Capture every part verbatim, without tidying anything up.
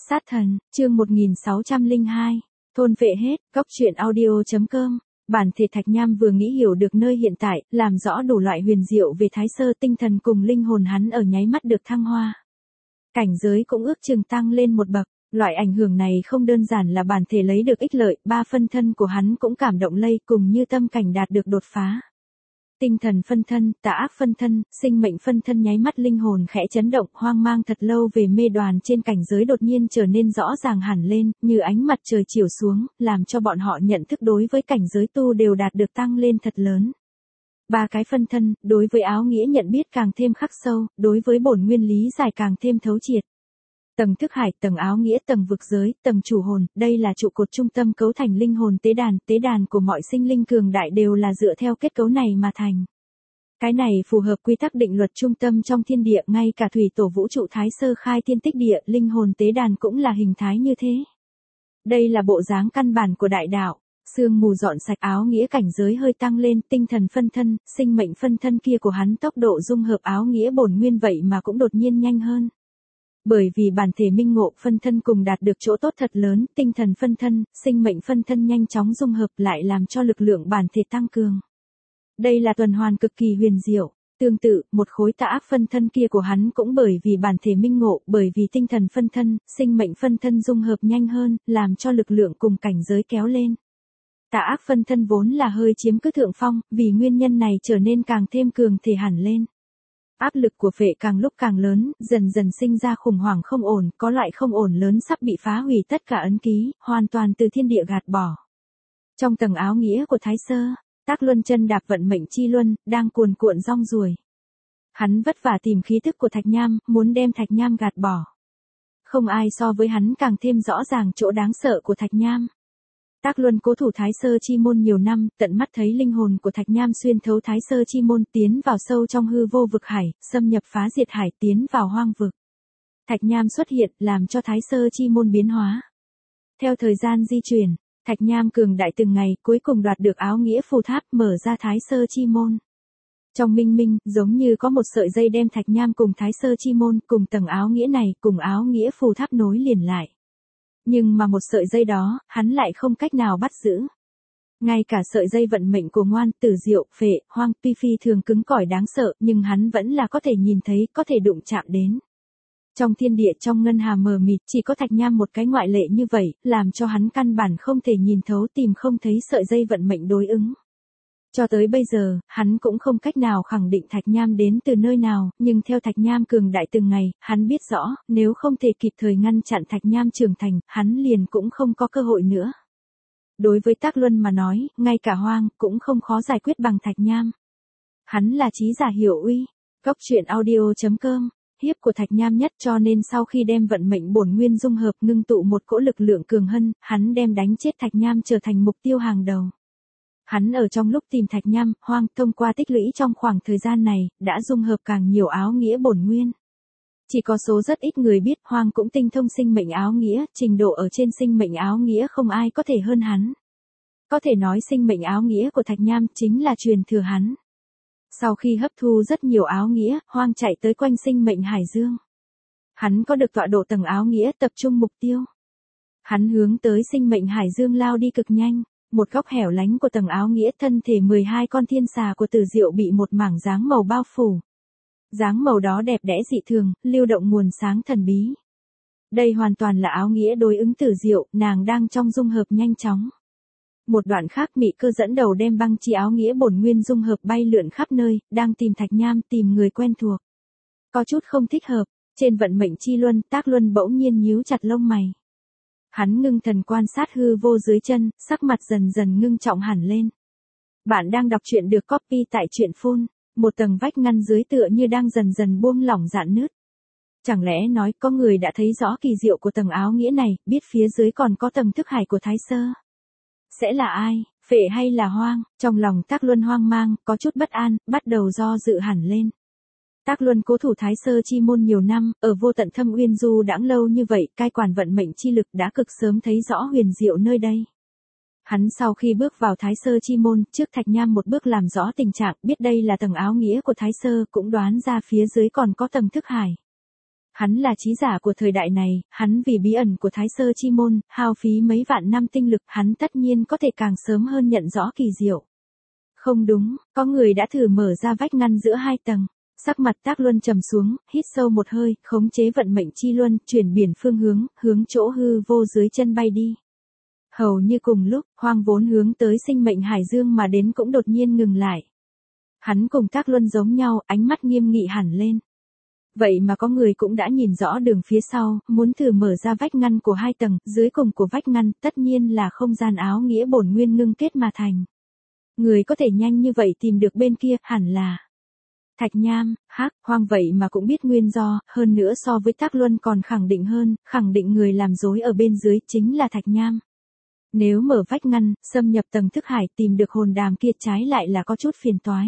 Sát thần, chương một nghìn sáu trăm lẻ hai, thôn vệ hết, góc truyện audio chấm com. Bản thể Thạch Nham vừa nghĩ hiểu được nơi hiện tại, làm rõ đủ loại huyền diệu về Thái Sơ, tinh thần cùng linh hồn hắn ở nháy mắt được thăng hoa. Cảnh giới cũng ước chừng tăng lên một bậc, loại ảnh hưởng này không đơn giản là bản thể lấy được ích lợi, ba phân thân của hắn cũng cảm động lây cùng như tâm cảnh đạt được đột phá. Tinh thần phân thân, tà ác phân thân, sinh mệnh phân thân nháy mắt linh hồn khẽ chấn động, hoang mang thật lâu về mê đoàn trên cảnh giới đột nhiên trở nên rõ ràng hẳn lên, như ánh mặt trời chiếu xuống, làm cho bọn họ nhận thức đối với cảnh giới tu đều đạt được tăng lên thật lớn. Ba cái phân thân, đối với áo nghĩa nhận biết càng thêm khắc sâu, đối với bổn nguyên lý giải càng thêm thấu triệt. Tầng thức hải, tầng áo nghĩa, tầng vực giới, tầng chủ hồn, đây là trụ cột trung tâm cấu thành linh hồn tế đàn, tế đàn của mọi sinh linh cường đại đều là dựa theo kết cấu này mà thành. Cái này phù hợp quy tắc định luật trung tâm trong thiên địa, ngay cả thủy tổ vũ trụ Thái Sơ khai thiên tích địa, linh hồn tế đàn cũng là hình thái như thế. Đây là bộ dáng căn bản của đại đạo. Sương mù dọn sạch, áo nghĩa cảnh giới hơi tăng lên, tinh thần phân thân, sinh mệnh phân thân kia của hắn tốc độ dung hợp áo nghĩa bổn nguyên vậy mà cũng đột nhiên nhanh hơn. Bởi vì bản thể minh ngộ phân thân cùng đạt được chỗ tốt thật lớn, tinh thần phân thân, sinh mệnh phân thân nhanh chóng dung hợp lại làm cho lực lượng bản thể tăng cường. Đây là tuần hoàn cực kỳ huyền diệu. Tương tự, một khối tà ác phân thân kia của hắn cũng bởi vì bản thể minh ngộ, bởi vì tinh thần phân thân, sinh mệnh phân thân dung hợp nhanh hơn, làm cho lực lượng cùng cảnh giới kéo lên. Tà ác phân thân vốn là hơi chiếm cứ thượng phong, vì nguyên nhân này trở nên càng thêm cường thể hẳn lên. Áp lực của phệ càng lúc càng lớn, dần dần sinh ra khủng hoảng không ổn, có loại không ổn lớn sắp bị phá hủy tất cả ấn ký, hoàn toàn từ thiên địa gạt bỏ. Trong tầng áo nghĩa của Thái Sơ, Tác Luân chân đạp vận mệnh chi luân, đang cuồn cuộn rong ruổi. Hắn vất vả tìm khí thức của Thạch Nham, muốn đem Thạch Nham gạt bỏ. Không ai so với hắn càng thêm rõ ràng chỗ đáng sợ của Thạch Nham. Tác Luân cố thủ Thái Sơ chi môn nhiều năm, tận mắt thấy linh hồn của Thạch Nham xuyên thấu Thái Sơ chi môn tiến vào sâu trong hư vô vực hải, xâm nhập phá diệt hải tiến vào hoang vực. Thạch Nham xuất hiện làm cho Thái Sơ chi môn biến hóa. Theo thời gian di chuyển, Thạch Nham cường đại từng ngày, cuối cùng đoạt được áo nghĩa phù tháp, mở ra Thái Sơ chi môn. Trong minh minh, giống như có một sợi dây đem Thạch Nham cùng Thái Sơ chi môn, cùng tầng áo nghĩa này, cùng áo nghĩa phù tháp nối liền lại. Nhưng mà một sợi dây đó, hắn lại không cách nào bắt giữ. Ngay cả sợi dây vận mệnh của Ngoan, Tử Diệu, Phệ, Hoang, Pi Phi thường cứng cỏi đáng sợ, nhưng hắn vẫn là có thể nhìn thấy, có thể đụng chạm đến. Trong thiên địa, trong ngân hà mờ mịt, chỉ có Thạch Nham một cái ngoại lệ như vậy, làm cho hắn căn bản không thể nhìn thấu, tìm không thấy sợi dây vận mệnh đối ứng. Cho tới bây giờ, hắn cũng không cách nào khẳng định Thạch Nham đến từ nơi nào, nhưng theo Thạch Nham cường đại từng ngày, hắn biết rõ, nếu không thể kịp thời ngăn chặn Thạch Nham trưởng thành, hắn liền cũng không có cơ hội nữa. Đối với Tác Luân mà nói, ngay cả Hoang, cũng không khó giải quyết bằng Thạch Nham. Hắn là trí giả hiểu uy. Góc truyện audio chấm com. Hiếp của Thạch Nham nhất, cho nên sau khi đem vận mệnh bổn nguyên dung hợp ngưng tụ một cỗ lực lượng cường hân, hắn đem đánh chết Thạch Nham trở thành mục tiêu hàng đầu. Hắn ở trong lúc tìm Thạch Nham, Hoang, thông qua tích lũy trong khoảng thời gian này, đã dung hợp càng nhiều áo nghĩa bổn nguyên. Chỉ có số rất ít người biết, Hoang cũng tinh thông sinh mệnh áo nghĩa, trình độ ở trên sinh mệnh áo nghĩa không ai có thể hơn hắn. Có thể nói sinh mệnh áo nghĩa của Thạch Nham chính là truyền thừa hắn. Sau khi hấp thu rất nhiều áo nghĩa, Hoang chạy tới quanh sinh mệnh hải dương. Hắn có được tọa độ tầng áo nghĩa, tập trung mục tiêu. Hắn hướng tới sinh mệnh hải dương lao đi cực nhanh. Một góc hẻo lánh của tầng áo nghĩa, thân thể mười hai con thiên xà của Tử Diệu bị một mảng dáng màu bao phủ. Dáng màu đó đẹp đẽ dị thường, lưu động nguồn sáng thần bí. Đây hoàn toàn là áo nghĩa đối ứng Tử Diệu, nàng đang trong dung hợp nhanh chóng. Một đoạn khác, Mị Cơ dẫn đầu đem băng chi áo nghĩa bổn nguyên dung hợp bay lượn khắp nơi, đang tìm Thạch Nham, tìm người quen thuộc. Có chút không thích hợp, trên vận mệnh chi luân, Tác Luân bỗng nhiên nhíu chặt lông mày. Hắn ngưng thần quan sát hư vô dưới chân, sắc mặt dần dần ngưng trọng hẳn lên. Bạn đang đọc truyện được copy tại truyện phun, một tầng vách ngăn dưới tựa như đang dần dần buông lỏng rạn nứt. Chẳng lẽ nói có người đã thấy rõ kỳ diệu của tầng áo nghĩa này, biết phía dưới còn có tầng thức hải của Thái Sơ? Sẽ là ai, Phệ hay là Hoang? Trong lòng Tác Luân hoang mang, có chút bất an, bắt đầu do dự hẳn lên. Tác Luân cố thủ Thái Sơ chi môn nhiều năm, ở vô tận thâm uyên du đãng lâu như vậy, cai quản vận mệnh chi lực đã cực sớm thấy rõ huyền diệu nơi đây. Hắn sau khi bước vào Thái Sơ chi môn, trước Thạch Nham một bước làm rõ tình trạng, biết đây là tầng áo nghĩa của Thái Sơ, cũng đoán ra phía dưới còn có tầng thức hải. Hắn là trí giả của thời đại này, hắn vì bí ẩn của Thái Sơ Chi Môn, hao phí mấy vạn năm tinh lực, hắn tất nhiên có thể càng sớm hơn nhận rõ kỳ diệu. Không đúng, có người đã thử mở ra vách ngăn giữa hai tầng. Sắc mặt Tác Luân trầm xuống, hít sâu một hơi, khống chế vận mệnh chi luân, chuyển biển phương hướng, hướng chỗ hư vô dưới chân bay đi. Hầu như cùng lúc, Hoang vốn hướng tới sinh mệnh hải dương mà đến cũng đột nhiên ngừng lại. Hắn cùng Tác Luân giống nhau, ánh mắt nghiêm nghị hẳn lên. Vậy mà có người cũng đã nhìn rõ đường phía sau, muốn thử mở ra vách ngăn của hai tầng, dưới cùng của vách ngăn, tất nhiên là không gian áo nghĩa bổn nguyên ngưng kết mà thành. Người có thể nhanh như vậy tìm được bên kia, hẳn là Thạch Nham. Hắc, Hoang vậy mà cũng biết nguyên do, hơn nữa so với Tác Luân còn khẳng định hơn, khẳng định người làm dối ở bên dưới chính là Thạch Nham. Nếu mở vách ngăn, xâm nhập tầng thức hải tìm được hồn đàm kia trái lại là có chút phiền toái.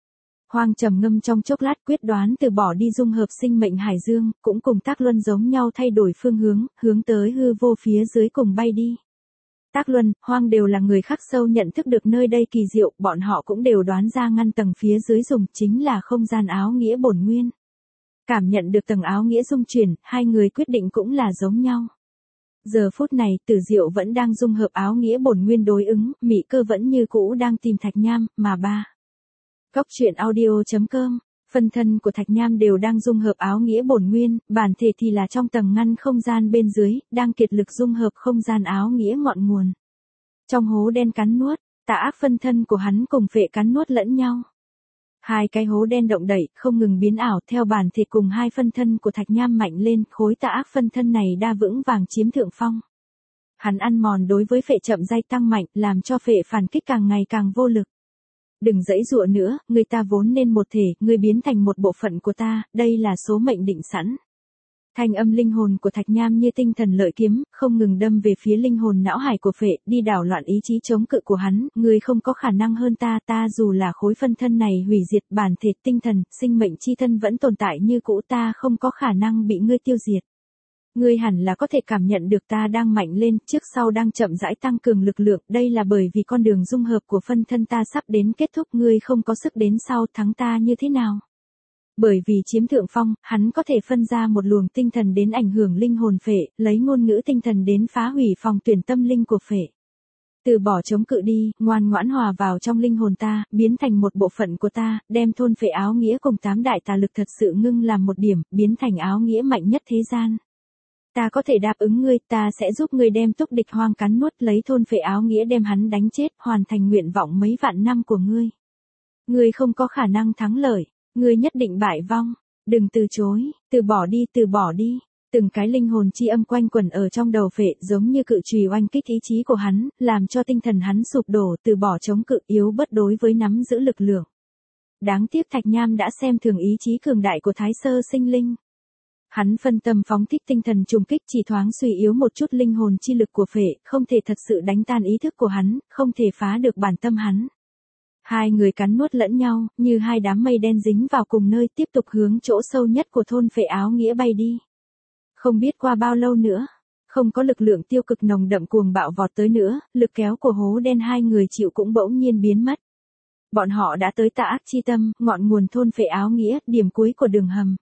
Hoang trầm ngâm trong chốc lát quyết đoán từ bỏ đi dung hợp sinh mệnh hải dương, cũng cùng Tác Luân giống nhau thay đổi phương hướng, hướng tới hư vô phía dưới cùng bay đi. Tác Luân, Hoang đều là người khắc sâu nhận thức được nơi đây kỳ diệu, bọn họ cũng đều đoán ra ngăn tầng phía dưới dùng chính là không gian áo nghĩa bổn nguyên. Cảm nhận được tầng áo nghĩa dung chuyển, hai người quyết định cũng là giống nhau. Giờ phút này, Tử Diệu vẫn đang dung hợp áo nghĩa bổn nguyên đối ứng, Mị Cơ vẫn như cũ đang tìm Thạch Nham, mà ba. Góc truyện audio chấm com, phân thân của Thạch Nham đều đang dung hợp áo nghĩa bổn nguyên, bản thể thì là trong tầng ngăn không gian bên dưới, đang kiệt lực dung hợp không gian áo nghĩa ngọn nguồn. Trong hố đen cắn nuốt, tà ác phân thân của hắn cùng phệ cắn nuốt lẫn nhau. Hai cái hố đen động đẩy, không ngừng biến ảo theo bản thể cùng hai phân thân của Thạch Nham mạnh lên, khối tà ác phân thân này đa vững vàng chiếm thượng phong. Hắn ăn mòn đối với phệ chậm dai tăng mạnh, làm cho phệ phản kích càng ngày càng vô lực. Đừng giãy giụa nữa, người ta vốn nên một thể, ngươi biến thành một bộ phận của ta, đây là số mệnh định sẵn. Thanh âm linh hồn của Thạch Nham như tinh thần lợi kiếm, không ngừng đâm về phía linh hồn não hải của phệ, đi đảo loạn ý chí chống cự của hắn, ngươi không có khả năng hơn ta, ta dù là khối phân thân này hủy diệt, bản thể tinh thần, sinh mệnh chi thân vẫn tồn tại như cũ, ta không có khả năng bị ngươi tiêu diệt. Ngươi hẳn là có thể cảm nhận được ta đang mạnh lên, trước sau đang chậm rãi tăng cường lực lượng, đây là bởi vì con đường dung hợp của phân thân ta sắp đến kết thúc, ngươi không có sức đến sau thắng ta như thế nào. Bởi vì chiếm thượng phong, hắn có thể phân ra một luồng tinh thần đến ảnh hưởng linh hồn phệ, lấy ngôn ngữ tinh thần đến phá hủy phòng tuyển tâm linh của phệ. Từ bỏ chống cự đi, ngoan ngoãn hòa vào trong linh hồn ta, biến thành một bộ phận của ta, đem thôn phệ áo nghĩa cùng tám đại tà lực thật sự ngưng làm một điểm, biến thành áo nghĩa mạnh nhất thế gian. Ta có thể đáp ứng ngươi, ta sẽ giúp ngươi đem túc địch Hoang cắn nuốt, lấy thôn phệ áo nghĩa đem hắn đánh chết, hoàn thành nguyện vọng mấy vạn năm của ngươi. Ngươi không có khả năng thắng lợi, ngươi nhất định bại vong, đừng từ chối, từ bỏ đi, từ bỏ đi. Từng cái linh hồn chi âm quanh quẩn ở trong đầu phệ, giống như cự chùy oanh kích ý chí của hắn, làm cho tinh thần hắn sụp đổ, từ bỏ chống cự, yếu bất đối với nắm giữ lực lượng. Đáng tiếc Thạch Nham đã xem thường ý chí cường đại của Thái Sơ sinh linh. Hắn phân tâm phóng thích tinh thần trùng kích, chỉ thoáng suy yếu một chút linh hồn chi lực của phệ, không thể thật sự đánh tan ý thức của hắn, không thể phá được bản tâm hắn. Hai người cắn nuốt lẫn nhau, như hai đám mây đen dính vào cùng nơi, tiếp tục hướng chỗ sâu nhất của thôn phệ áo nghĩa bay đi. Không biết qua bao lâu nữa, không có lực lượng tiêu cực nồng đậm cuồng bạo vọt tới nữa, lực kéo của hố đen hai người chịu cũng bỗng nhiên biến mất. Bọn họ đã tới Tà Ác Chi Tâm, ngọn nguồn thôn phệ áo nghĩa, điểm cuối của đường hầm.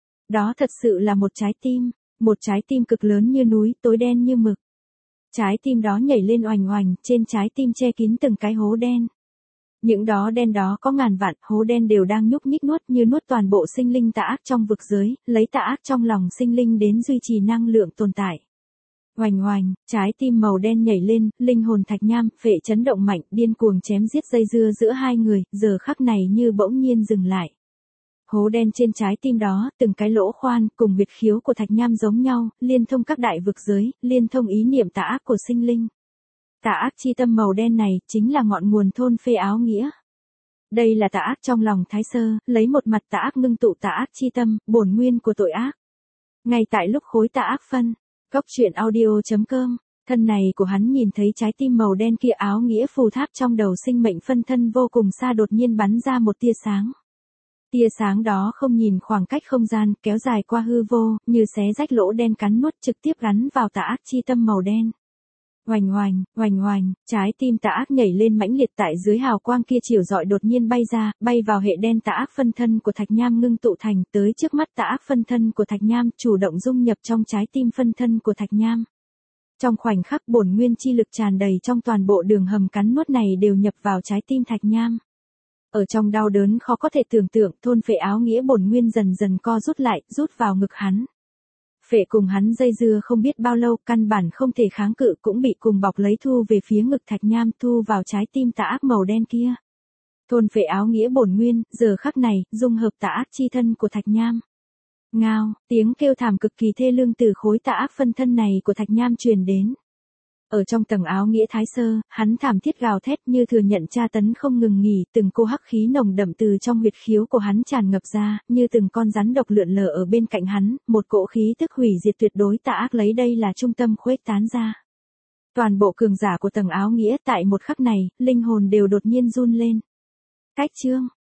Đó thật sự là một trái tim, một trái tim cực lớn như núi, tối đen như mực. Trái tim đó nhảy lên oành oành, trên trái tim che kín từng cái hố đen. Những đó đen đó có ngàn vạn, hố đen đều đang nhúc nhích nuốt như nuốt toàn bộ sinh linh tà ác trong vực giới, lấy tà ác trong lòng sinh linh đến duy trì năng lượng tồn tại. Oành oành, trái tim màu đen nhảy lên, linh hồn Thạch Nham, phệ chấn động mạnh, điên cuồng chém giết dây dưa giữa hai người, giờ khắc này như bỗng nhiên dừng lại. Hố đen trên trái tim đó, từng cái lỗ khoan, cùng huyệt khiếu của Thạch Nham giống nhau, liên thông các đại vực giới, liên thông ý niệm tà ác của sinh linh. Tà ác chi tâm màu đen này, chính là ngọn nguồn thôn phệ áo nghĩa. Đây là tà ác trong lòng Thái Sơ, lấy một mặt tà ác ngưng tụ tà ác chi tâm, bổn nguyên của tội ác. Ngay tại lúc khối tà ác phân, góc truyện audio chấm com, thân này của hắn nhìn thấy trái tim màu đen kia áo nghĩa phù tháp trong đầu sinh mệnh phân thân vô cùng xa đột nhiên bắn ra một tia sáng. Tia sáng đó không nhìn khoảng cách không gian, kéo dài qua hư vô, như xé rách lỗ đen cắn nuốt trực tiếp gắn vào tà ác chi tâm màu đen. Oành oành, oành oành, trái tim tà ác nhảy lên mãnh liệt tại dưới hào quang kia chiều rọi đột nhiên bay ra, bay vào hệ đen tà ác phân thân của Thạch Nham ngưng tụ thành tới trước mắt tà ác phân thân của Thạch Nham, chủ động dung nhập trong trái tim phân thân của Thạch Nham. Trong khoảnh khắc bổn nguyên chi lực tràn đầy trong toàn bộ đường hầm cắn nuốt này đều nhập vào trái tim Thạch Nham. Ở trong đau đớn khó có thể tưởng tượng, thôn phệ áo nghĩa bổn nguyên dần dần co rút lại, rút vào ngực hắn. Phệ cùng hắn dây dưa không biết bao lâu, căn bản không thể kháng cự cũng bị cùng bọc lấy thu về phía ngực Thạch Nham, thu vào trái tim tà ác màu đen kia. Thôn phệ áo nghĩa bổn nguyên, giờ khắc này, dung hợp tà ác chi thân của Thạch Nham. Ngao, tiếng kêu thảm cực kỳ thê lương từ khối tà ác phân thân này của Thạch Nham truyền đến. Ở trong tầng áo nghĩa thái sơ, hắn thảm thiết gào thét như thừa nhận tra tấn không ngừng nghỉ, từng cô hắc khí nồng đậm từ trong huyệt khiếu của hắn tràn ngập ra, như từng con rắn độc lượn lờ ở bên cạnh hắn, một cỗ khí tức hủy diệt tuyệt đối tà ác lấy đây là trung tâm khuếch tán ra. Toàn bộ cường giả của tầng áo nghĩa tại một khắc này, linh hồn đều đột nhiên run lên. Cách chương